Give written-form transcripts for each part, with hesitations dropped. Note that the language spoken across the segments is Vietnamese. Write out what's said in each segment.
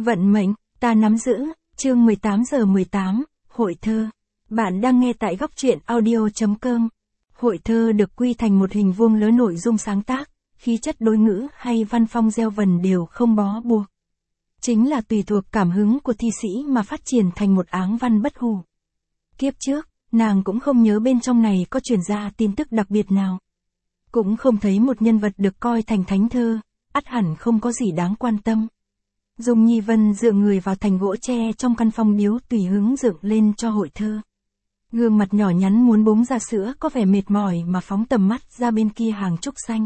Vận mệnh, ta nắm giữ, chương 18:18, hội thơ. Bạn đang nghe tại góc truyện audio.com. Hội thơ được quy thành một hình vuông lớn, nội dung sáng tác, khí chất đối ngữ hay văn phong gieo vần đều không bó buộc. Chính là tùy thuộc cảm hứng của thi sĩ mà phát triển thành một áng văn bất hủ. Kiếp trước, nàng cũng không nhớ bên trong này có truyền ra tin tức đặc biệt nào. Cũng không thấy một nhân vật được coi thành thánh thơ, ắt hẳn không có gì đáng quan tâm. Dung Nhi Vân dựa người vào thành gỗ tre trong căn phòng điếu tùy hứng dựng lên cho hội thơ. Gương mặt nhỏ nhắn muốn búng ra sữa có vẻ mệt mỏi mà phóng tầm mắt ra bên kia hàng trúc xanh.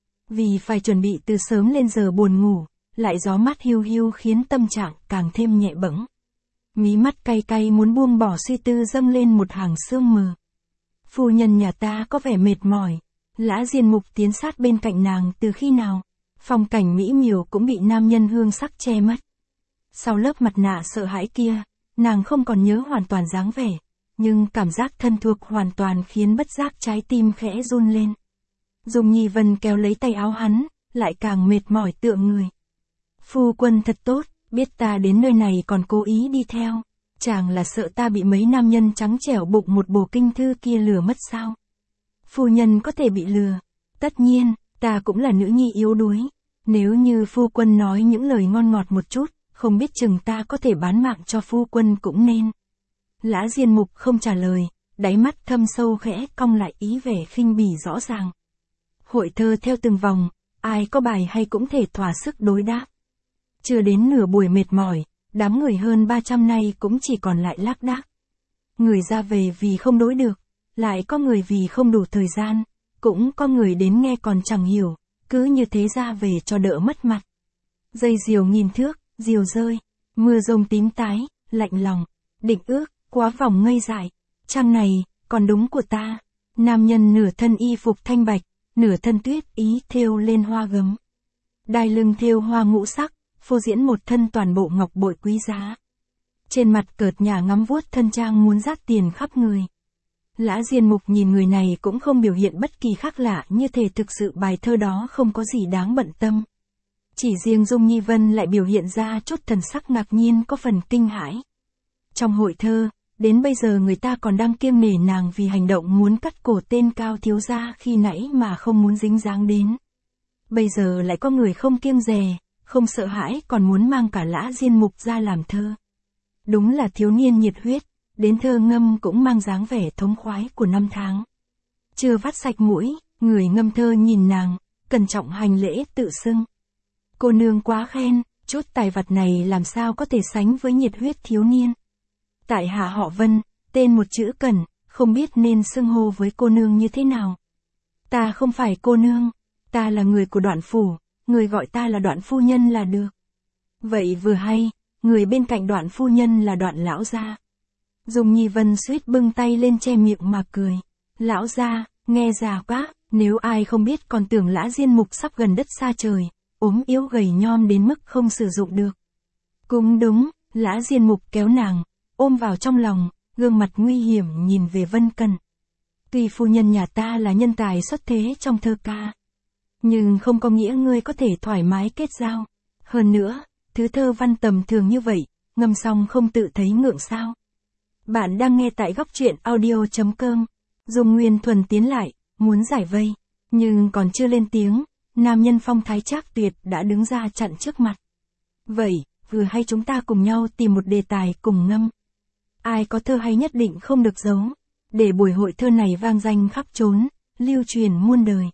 Vì phải chuẩn bị từ sớm lên giờ buồn ngủ, lại gió mát hiu hiu khiến tâm trạng càng thêm nhẹ bẫng. Mí mắt cay cay muốn buông bỏ suy tư dâng lên một hàng sương mờ. Phu nhân nhà ta có vẻ mệt mỏi. Lã Diên Mục tiến sát bên cạnh nàng từ khi nào? Phong cảnh mỹ miều cũng bị nam nhân hương sắc che mất. Sau lớp mặt nạ sợ hãi kia, nàng không còn nhớ hoàn toàn dáng vẻ, nhưng cảm giác thân thuộc hoàn toàn khiến bất giác trái tim khẽ run lên. Dung Nhi Vân kéo lấy tay áo hắn, lại càng mệt mỏi tựa người. Phu quân thật tốt, biết ta đến nơi này còn cố ý đi theo, chàng là sợ ta bị mấy nam nhân trắng trẻo bụng một bồ kinh thư kia lừa mất sao? Phu nhân có thể bị lừa, tất nhiên, ta cũng là nữ nhi yếu đuối. Nếu như phu quân nói những lời ngon ngọt một chút, không biết chừng ta có thể bán mạng cho phu quân cũng nên. Lã Diên Mục không trả lời, đáy mắt thâm sâu khẽ cong lại ý vẻ khinh bỉ rõ ràng. Hội thơ theo từng vòng, ai có bài hay cũng thể thỏa sức đối đáp. Chưa đến nửa buổi mệt mỏi, đám người hơn 300 nay cũng chỉ còn lại lác đác. Người ra về vì không đối được, lại có người vì không đủ thời gian, cũng có người đến nghe còn chẳng hiểu, cứ như thế ra về cho đỡ mất mặt. Dây diều nghìn thước, diều rơi, mưa rông tím tái, lạnh lòng, định ước, quá vòng ngây dại, trăng này, còn đúng của ta. Nam nhân nửa thân y phục thanh bạch, nửa thân tuyết ý thêu lên hoa gấm. Đai lưng thêu hoa ngũ sắc, phô diễn một thân toàn bộ ngọc bội quý giá. Trên mặt cợt nhả ngắm vuốt thân trang muốn rát tiền khắp người. Lã Diên Mục nhìn người này cũng không biểu hiện bất kỳ khác lạ, như thể thực sự bài thơ đó không có gì đáng bận tâm. Chỉ riêng Dung Nhi Vân lại biểu hiện ra chút thần sắc ngạc nhiên có phần kinh hãi. Trong hội thơ, đến bây giờ người ta còn đang kiêng nể nàng vì hành động muốn cắt cổ tên Cao thiếu gia khi nãy mà không muốn dính dáng đến. Bây giờ lại có người không kiêng dè, không sợ hãi còn muốn mang cả Lã Diên Mục ra làm thơ. Đúng là thiếu niên nhiệt huyết. Đến thơ ngâm cũng mang dáng vẻ thống khoái của năm tháng. Chưa vắt sạch mũi, người ngâm thơ nhìn nàng, cẩn trọng hành lễ tự xưng. Cô nương quá khen, chút tài vật này làm sao có thể sánh với nhiệt huyết thiếu niên. Tại hạ họ Vân, tên một chữ Cẩn, không biết nên xưng hô với cô nương như thế nào. Ta không phải cô nương, ta là người của Đoạn phủ, người gọi ta là Đoạn phu nhân là được. Vậy vừa hay, người bên cạnh Đoạn phu nhân là Đoạn lão gia. Dung Nhi Vân suýt bưng tay lên che miệng mà cười. Lão gia, nghe già quá, nếu ai không biết còn tưởng Lã Diên Mục sắp gần đất xa trời, ốm yếu gầy nhom đến mức không sử dụng được. Cũng đúng, Lã Diên Mục kéo nàng, ôm vào trong lòng, gương mặt nguy hiểm nhìn về Vân Cần. Tuy phu nhân nhà ta là nhân tài xuất thế trong thơ ca, nhưng không có nghĩa ngươi có thể thoải mái kết giao. Hơn nữa, thứ thơ văn tầm thường như vậy, ngâm xong không tự thấy ngượng sao? Bạn đang nghe tại góc truyện audio.com. Dung Nguyên Thuần tiến lại, muốn giải vây, nhưng còn chưa lên tiếng, nam nhân phong thái trác tuyệt đã đứng ra chặn trước mặt. Vậy, vừa hay chúng ta cùng nhau tìm một đề tài cùng ngâm. Ai có thơ hay nhất định không được giấu, để buổi hội thơ này vang danh khắp chốn, lưu truyền muôn đời.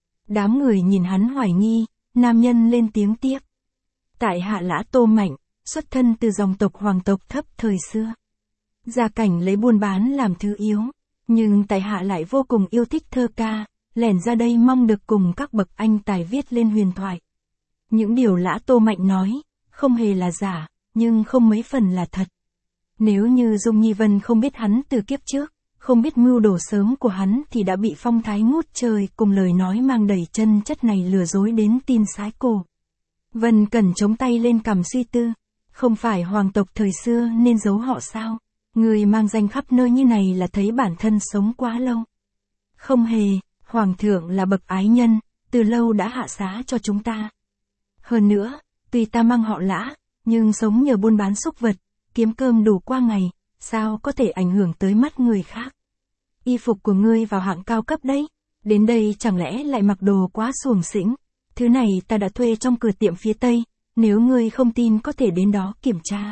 Đám người nhìn hắn hoài nghi, nam nhân lên tiếng tiếp. Tại hạ Lã Tô Mạnh, xuất thân từ dòng tộc hoàng tộc thấp thời xưa. Gia cảnh lấy buôn bán làm thứ yếu, nhưng tại hạ lại vô cùng yêu thích thơ ca, lẻn ra đây mong được cùng các bậc anh tài viết lên huyền thoại. Những điều Lã Tô Mạnh nói, không hề là giả, nhưng không mấy phần là thật. Nếu như Dung Nhi Vân không biết hắn từ kiếp trước, không biết mưu đồ sớm của hắn thì đã bị phong thái ngút trời cùng lời nói mang đầy chân chất này lừa dối đến tin sái cổ. Vân Cẩn chống tay lên cằm suy tư, không phải hoàng tộc thời xưa nên giấu họ sao? Người mang danh khắp nơi như này là thấy bản thân sống quá lâu. Không hề, hoàng thượng là bậc ái nhân, từ lâu đã hạ xá cho chúng ta. Hơn nữa, tuy ta mang họ Lã, nhưng sống nhờ buôn bán súc vật, kiếm cơm đủ qua ngày, sao có thể ảnh hưởng tới mắt người khác. Y phục của ngươi vào hạng cao cấp đấy, đến đây chẳng lẽ lại mặc đồ quá xuồng xĩnh, thứ này ta đã thuê trong cửa tiệm phía Tây, nếu ngươi không tin có thể đến đó kiểm tra.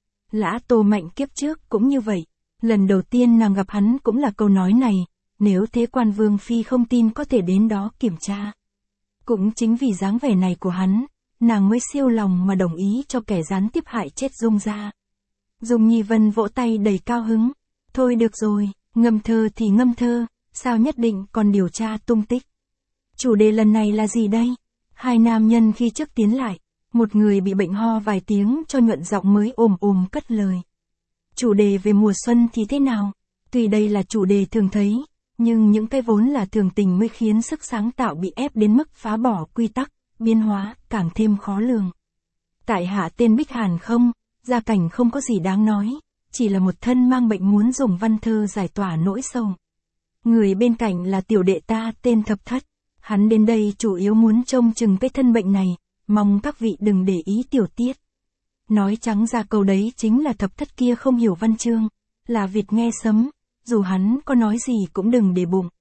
Lã Tô Mạnh kiếp trước cũng như vậy, lần đầu tiên nàng gặp hắn cũng là câu nói này, nếu thế quan vương phi không tin có thể đến đó kiểm tra. Cũng chính vì dáng vẻ này của hắn, nàng mới siêu lòng mà đồng ý cho kẻ gián tiếp hại chết Dung gia. Dung Nhi Vân vỗ tay đầy cao hứng, thôi được rồi, ngâm thơ thì ngâm thơ, sao nhất định còn điều tra tung tích. Chủ đề lần này là gì đây? Hai nam nhân khi trước tiến lại, một người bị bệnh ho vài tiếng cho nhuận giọng mới ồm cất lời. Chủ đề về mùa xuân thì thế nào? Tuy đây là chủ đề thường thấy, nhưng những cái vốn là thường tình mới khiến sức sáng tạo bị ép đến mức phá bỏ quy tắc, biến hóa, càng thêm khó lường. Tại hạ tên Bích Hàn không, gia cảnh không có gì đáng nói, chỉ là một thân mang bệnh muốn dùng văn thơ giải tỏa nỗi sầu. Người bên cạnh là tiểu đệ ta tên Thập Thất, hắn đến đây chủ yếu muốn trông chừng cái thân bệnh này, mong các vị đừng để ý tiểu tiết. Nói trắng ra câu đấy chính là Thập Thất kia không hiểu văn chương, là Việt nghe sấm, dù hắn có nói gì cũng đừng để bụng.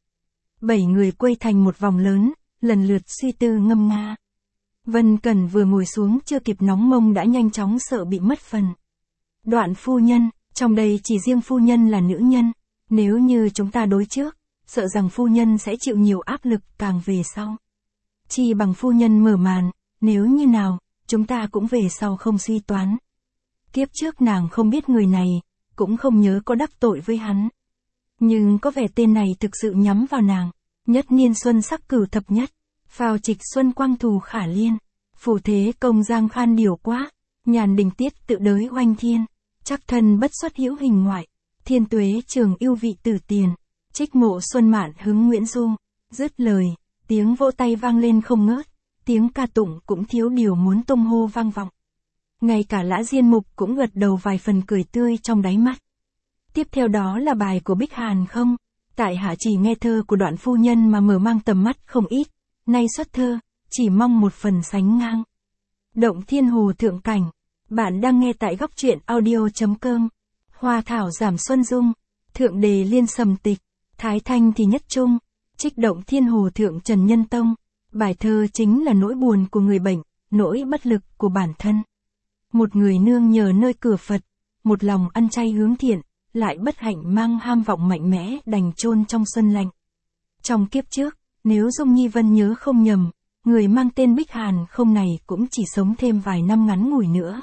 7 người quây thành một vòng lớn, lần lượt suy tư ngâm nga. Vân Cẩn vừa ngồi xuống chưa kịp nóng mông đã nhanh chóng sợ bị mất phần. Đoạn phu nhân, trong đây chỉ riêng phu nhân là nữ nhân, nếu như chúng ta đối trước, sợ rằng phu nhân sẽ chịu nhiều áp lực càng về sau. Chi bằng phu nhân mở màn, nếu như nào, chúng ta cũng về sau không suy toán. Kiếp trước nàng không biết người này, cũng không nhớ có đắc tội với hắn. Nhưng có vẻ tên này thực sự nhắm vào nàng. Nhất niên xuân sắc cửu thập nhất, phào trịch xuân quang thù khả liên, phủ thế công giang khan điều quá, nhàn đình tiết tự đới oanh thiên, chắc thân bất xuất hữu hình ngoại, thiên tuế trường ưu vị tử tiền, trích mộ xuân mạn hứng Nguyễn Du. Dứt lời, tiếng vỗ tay vang lên không ngớt, tiếng ca tụng cũng thiếu điều muốn tung hô vang vọng. Ngay cả Lã Diên Mục cũng gật đầu vài phần cười tươi trong đáy mắt. Tiếp theo đó là bài của Bích Hàn không, tại hạ chỉ nghe thơ của Đoạn phu nhân mà mở mang tầm mắt không ít, nay xuất thơ, chỉ mong một phần sánh ngang. Động Thiên Hồ thượng cảnh, bạn đang nghe tại góc truyện audio.com. Hoa thảo giảm xuân dung, thượng đề liên sầm tịch, thái thanh thì nhất trung, trích Động Thiên Hồ thượng Trần Nhân Tông. Bài thơ chính là nỗi buồn của người bệnh, nỗi bất lực của bản thân. Một người nương nhờ nơi cửa Phật, một lòng ăn chay hướng thiện, lại bất hạnh mang ham vọng mạnh mẽ đành chôn trong xuân lạnh. Trong kiếp trước, nếu Dung Nhi Vân nhớ không nhầm, người mang tên Bích Hàn không này cũng chỉ sống thêm vài năm ngắn ngủi nữa.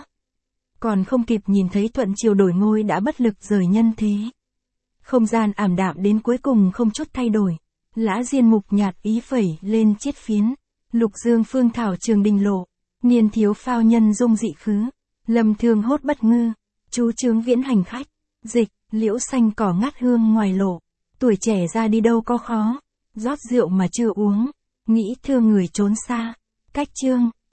Còn không kịp nhìn thấy Thuận Triều đổi ngôi đã bất lực rời nhân thế. Không gian ảm đạm đến cuối cùng không chút thay đổi. Lã Diên Mục nhạt ý phẩy lên chiết phiến, lục dương phương thảo trường đình lộ, niên thiếu phao nhân dung dị khứ, lâm thương hốt bất ngư, chú chướng viễn hành khách, dịch, liễu xanh cỏ ngát hương ngoài lộ, tuổi trẻ ra đi đâu có khó, rót rượu mà chưa uống, nghĩ thương người trốn xa, cách chương.